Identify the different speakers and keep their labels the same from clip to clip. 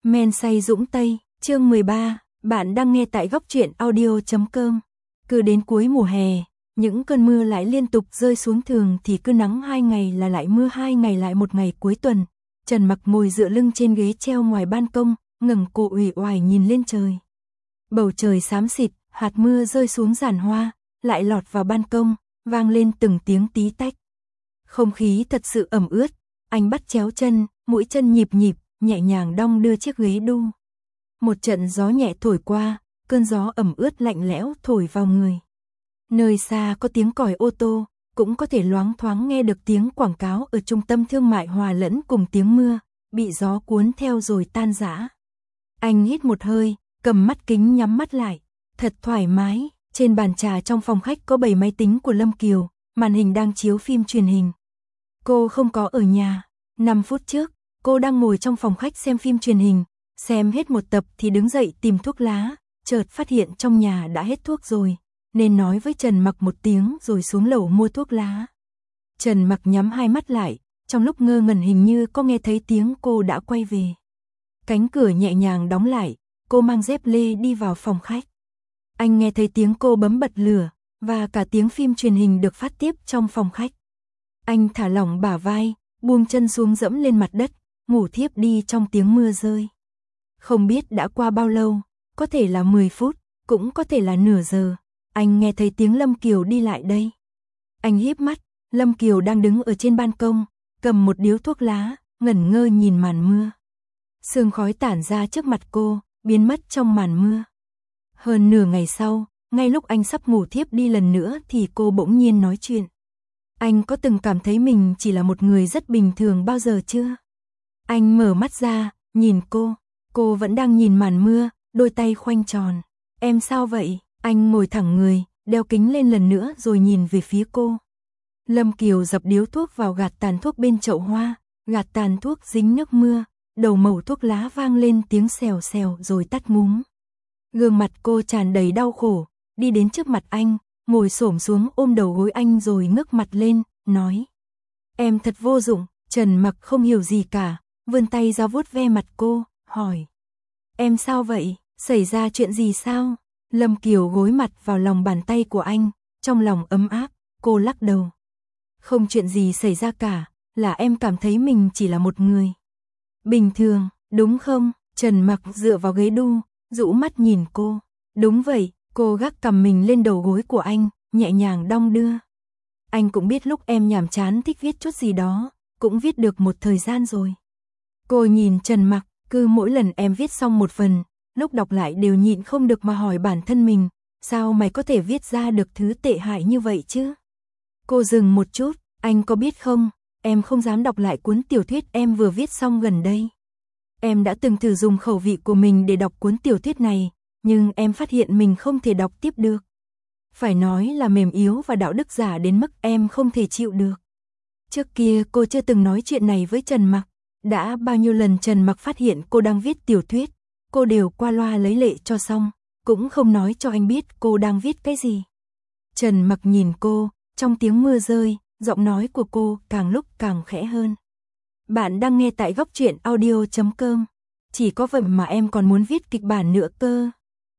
Speaker 1: Men say dũng tây, chương 13, bạn đang nghe tại góc truyện audio.com. Cứ đến cuối mùa hè, những cơn mưa lại liên tục rơi xuống, thường thì cứ nắng 2 ngày là lại mưa 2 ngày lại một ngày cuối tuần. Trần Mặc ngồi dựa lưng trên ghế treo ngoài ban công, ngẩng cổ uể oải nhìn lên trời. Bầu trời xám xịt, hạt mưa rơi xuống giàn hoa, lại lọt vào ban công, vang lên từng tiếng tí tách. Không khí thật sự ẩm ướt, anh bắt chéo chân, mũi chân nhịp nhịp, nhẹ nhàng đong đưa chiếc ghế đu. Một trận gió nhẹ thổi qua, cơn gió ẩm ướt lạnh lẽo thổi vào người. Nơi xa có tiếng còi ô tô, cũng có thể loáng thoáng nghe được tiếng quảng cáo ở trung tâm thương mại hòa lẫn cùng tiếng mưa, bị gió cuốn theo rồi tan rã. Anh hít một hơi, cầm mắt kính nhắm mắt lại, thật thoải mái. Trên bàn trà trong phòng khách có 7 máy tính của Lâm Kiều, màn hình đang chiếu phim truyền hình. Cô không có ở nhà. 5 phút trước, cô đang ngồi trong phòng khách xem phim truyền hình, xem hết một tập thì đứng dậy tìm thuốc lá, chợt phát hiện trong nhà đã hết thuốc rồi, nên nói với Trần Mặc một tiếng rồi xuống lầu mua thuốc lá. Trần Mặc nhắm hai mắt lại, trong lúc ngơ ngẩn hình như có nghe thấy tiếng cô đã quay về. Cánh cửa nhẹ nhàng đóng lại, cô mang dép lê đi vào phòng khách. Anh nghe thấy tiếng cô bấm bật lửa, và cả tiếng phim truyền hình được phát tiếp trong phòng khách. Anh thả lỏng bả vai, buông chân xuống dẫm lên mặt đất, ngủ thiếp đi trong tiếng mưa rơi. Không biết đã qua bao lâu, có thể là 10 phút, cũng có thể là nửa giờ, anh nghe thấy tiếng Lâm Kiều đi lại đây. Anh híp mắt, Lâm Kiều đang đứng ở trên ban công, cầm một điếu thuốc lá, ngẩn ngơ nhìn màn mưa. Sương khói tản ra trước mặt cô, biến mất trong màn mưa. Hơn nửa ngày sau, ngay lúc anh sắp ngủ thiếp đi lần nữa thì cô bỗng nhiên nói chuyện. Anh có từng cảm thấy mình chỉ là một người rất bình thường bao giờ chưa? Anh mở mắt ra, nhìn cô vẫn đang nhìn màn mưa, đôi tay khoanh tròn. Em sao vậy? Anh ngồi thẳng người, đeo kính lên lần nữa rồi nhìn về phía cô. Lâm Kiều dập điếu thuốc vào gạt tàn thuốc bên chậu hoa, gạt tàn thuốc dính nước mưa, đầu mẩu thuốc lá vang lên tiếng xèo xèo rồi tắt ngúm. Gương mặt cô tràn đầy đau khổ, đi đến trước mặt anh, ngồi xổm xuống ôm đầu gối anh rồi ngước mặt lên, nói. Em thật vô dụng. Trần Mặc không hiểu gì cả, vươn tay ra vuốt ve mặt cô, hỏi. Em sao vậy? Xảy ra chuyện gì sao? Lâm Kiều gối mặt vào lòng bàn tay của anh, trong lòng ấm áp, cô lắc đầu. Không chuyện gì xảy ra cả, là em cảm thấy mình chỉ là một người bình thường, đúng không? Trần Mặc dựa vào ghế đu, rũ mắt nhìn cô. Đúng vậy, cô gác cằm mình lên đầu gối của anh, nhẹ nhàng đong đưa. Anh cũng biết lúc em nhàm chán thích viết chút gì đó, cũng viết được một thời gian rồi. Cô nhìn Trần Mặc, cứ mỗi lần em viết xong một phần, lúc đọc lại đều nhịn không được mà hỏi bản thân mình, sao mày có thể viết ra được thứ tệ hại như vậy chứ? Cô dừng một chút, anh có biết không, em không dám đọc lại cuốn tiểu thuyết em vừa viết xong gần đây. Em đã từng thử dùng khẩu vị của mình để đọc cuốn tiểu thuyết này, nhưng em phát hiện mình không thể đọc tiếp được. Phải nói là mềm yếu và đạo đức giả đến mức em không thể chịu được. Trước kia cô chưa từng nói chuyện này với Trần Mặc, đã bao nhiêu lần Trần Mặc phát hiện cô đang viết tiểu thuyết, cô đều qua loa lấy lệ cho xong, cũng không nói cho anh biết cô đang viết cái gì. Trần Mặc nhìn cô, trong tiếng mưa rơi, giọng nói của cô càng lúc càng khẽ hơn. Bạn đang nghe tại góc truyện audio.com. Chỉ có vậy mà em còn muốn viết kịch bản nữa cơ.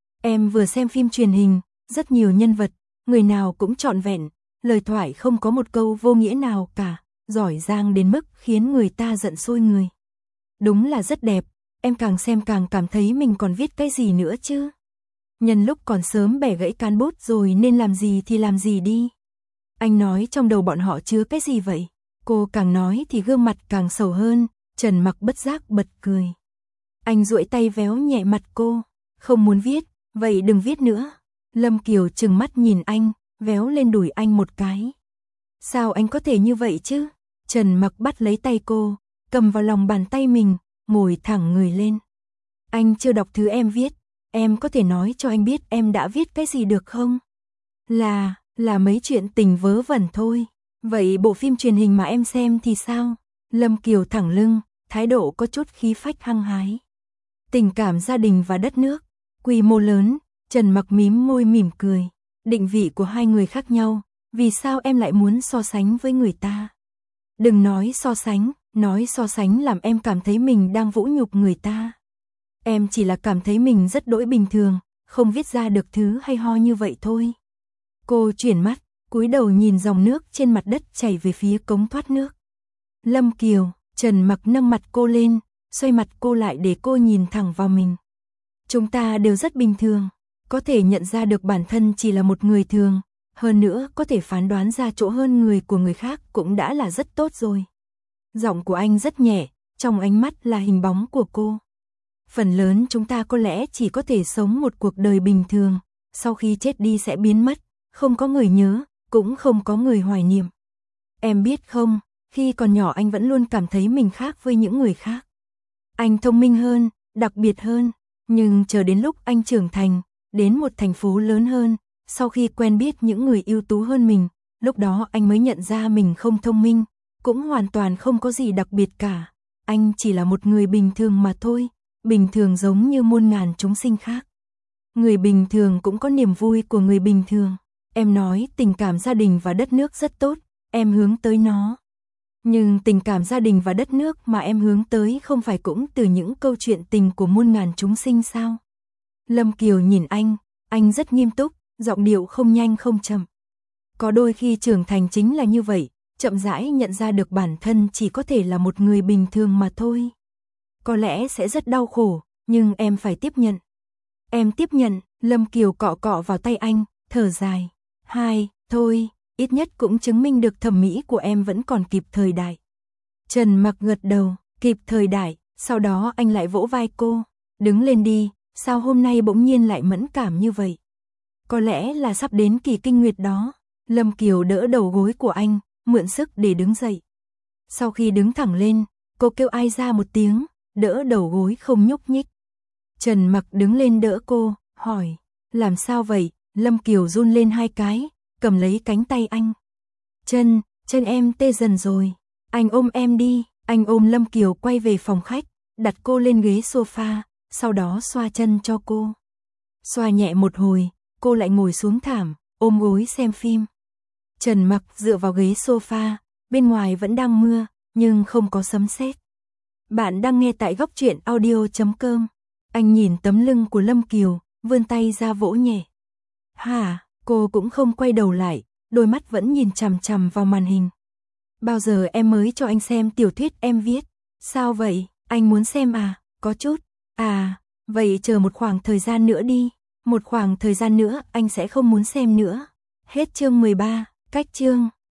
Speaker 1: Em vừa xem phim truyền hình, rất nhiều nhân vật, người nào cũng trọn vẹn, lời thoại không có một câu vô nghĩa nào cả, giỏi giang đến mức khiến người ta giận sôi người. Đúng là rất đẹp, em càng xem càng cảm thấy mình còn viết cái gì nữa chứ. Nhân lúc còn sớm bẻ gãy can bút rồi nên làm gì thì làm gì đi. Anh nói trong đầu bọn họ chứa cái gì vậy? Cô càng nói thì gương mặt càng sầu hơn, Trần Mặc bất giác bật cười. Anh duỗi tay véo nhẹ mặt cô, không muốn viết, vậy đừng viết nữa. Lâm Kiều trừng mắt nhìn anh, véo lên đùi anh một cái. Sao anh có thể như vậy chứ? Trần Mặc bắt lấy tay cô, cầm vào lòng bàn tay mình, ngồi thẳng người lên. Anh chưa đọc thứ em viết, em có thể nói cho anh biết em đã viết cái gì được không? Là mấy chuyện tình vớ vẩn thôi. Vậy bộ phim truyền hình mà em xem thì sao? Lâm Kiều thẳng lưng, thái độ có chút khí phách hăng hái. Tình cảm gia đình và đất nước, quy mô lớn. Trần Mặc mím môi mỉm cười. Định vị của hai người khác nhau, vì sao em lại muốn so sánh với người ta? Đừng nói so sánh làm em cảm thấy mình đang vũ nhục người ta. Em chỉ là cảm thấy mình rất đỗi bình thường, không viết ra được thứ hay ho như vậy thôi. Cô chuyển mắt, cúi đầu nhìn dòng nước trên mặt đất chảy về phía cống thoát nước. Lâm Kiều, Trần Mặc nâng mặt cô lên, xoay mặt cô lại để cô nhìn thẳng vào mình. Chúng ta đều rất bình thường, có thể nhận ra được bản thân chỉ là một người thường, hơn nữa có thể phán đoán ra chỗ hơn người của người khác cũng đã là rất tốt rồi. Giọng của anh rất nhẹ, trong ánh mắt là hình bóng của cô. Phần lớn chúng ta có lẽ chỉ có thể sống một cuộc đời bình thường, sau khi chết đi sẽ biến mất, không có người nhớ, cũng không có người hoài niệm. Em biết không, khi còn nhỏ anh vẫn luôn cảm thấy mình khác với những người khác. Anh thông minh hơn, đặc biệt hơn, nhưng chờ đến lúc anh trưởng thành, đến một thành phố lớn hơn, sau khi quen biết những người ưu tú hơn mình, lúc đó anh mới nhận ra mình không thông minh, cũng hoàn toàn không có gì đặc biệt cả. Anh chỉ là một người bình thường mà thôi, bình thường giống như muôn ngàn chúng sinh khác. Người bình thường cũng có niềm vui của người bình thường. Em nói tình cảm gia đình và đất nước rất tốt, em hướng tới nó. Nhưng tình cảm gia đình và đất nước mà em hướng tới không phải cũng từ những câu chuyện tình của muôn ngàn chúng sinh sao? Lâm Kiều nhìn anh rất nghiêm túc, giọng điệu không nhanh không chậm. Có đôi khi trưởng thành chính là như vậy, chậm rãi nhận ra được bản thân chỉ có thể là một người bình thường mà thôi. Có lẽ sẽ rất đau khổ, nhưng em phải tiếp nhận. Em tiếp nhận, Lâm Kiều cọ cọ vào tay anh, thở dài. Thôi, ít nhất cũng chứng minh được thẩm mỹ của em vẫn còn kịp thời đại. Trần Mặc gật đầu, kịp thời đại, sau đó anh lại vỗ vai cô. Đứng lên đi, sao hôm nay bỗng nhiên lại mẫn cảm như vậy? Có lẽ là sắp đến kỳ kinh nguyệt đó. Lâm Kiều đỡ đầu gối của anh, mượn sức để đứng dậy. Sau khi đứng thẳng lên, cô kêu ai ra một tiếng, đỡ đầu gối không nhúc nhích. Trần Mặc đứng lên đỡ cô, hỏi, làm sao vậy? Lâm Kiều run lên hai cái, cầm lấy cánh tay anh. Chân em tê dần rồi. Anh ôm em đi. Anh ôm Lâm Kiều quay về phòng khách, đặt cô lên ghế sofa, sau đó xoa chân cho cô. Xoa nhẹ một hồi, cô lại ngồi xuống thảm, ôm gối xem phim. Trần Mặc dựa vào ghế sofa, bên ngoài vẫn đang mưa, nhưng không có sấm sét. Bạn đang nghe tại góc truyện audio.com. Anh nhìn tấm lưng của Lâm Kiều, vươn tay ra vỗ nhẹ. Hả? Cô cũng không quay đầu lại, đôi mắt vẫn nhìn chằm chằm vào màn hình. Bao giờ em mới cho anh xem tiểu thuyết em viết? Sao vậy? Anh muốn xem à? Có chút. À, vậy chờ một khoảng thời gian nữa đi. Một khoảng thời gian nữa anh sẽ không muốn xem nữa. Hết chương 13, cách chương.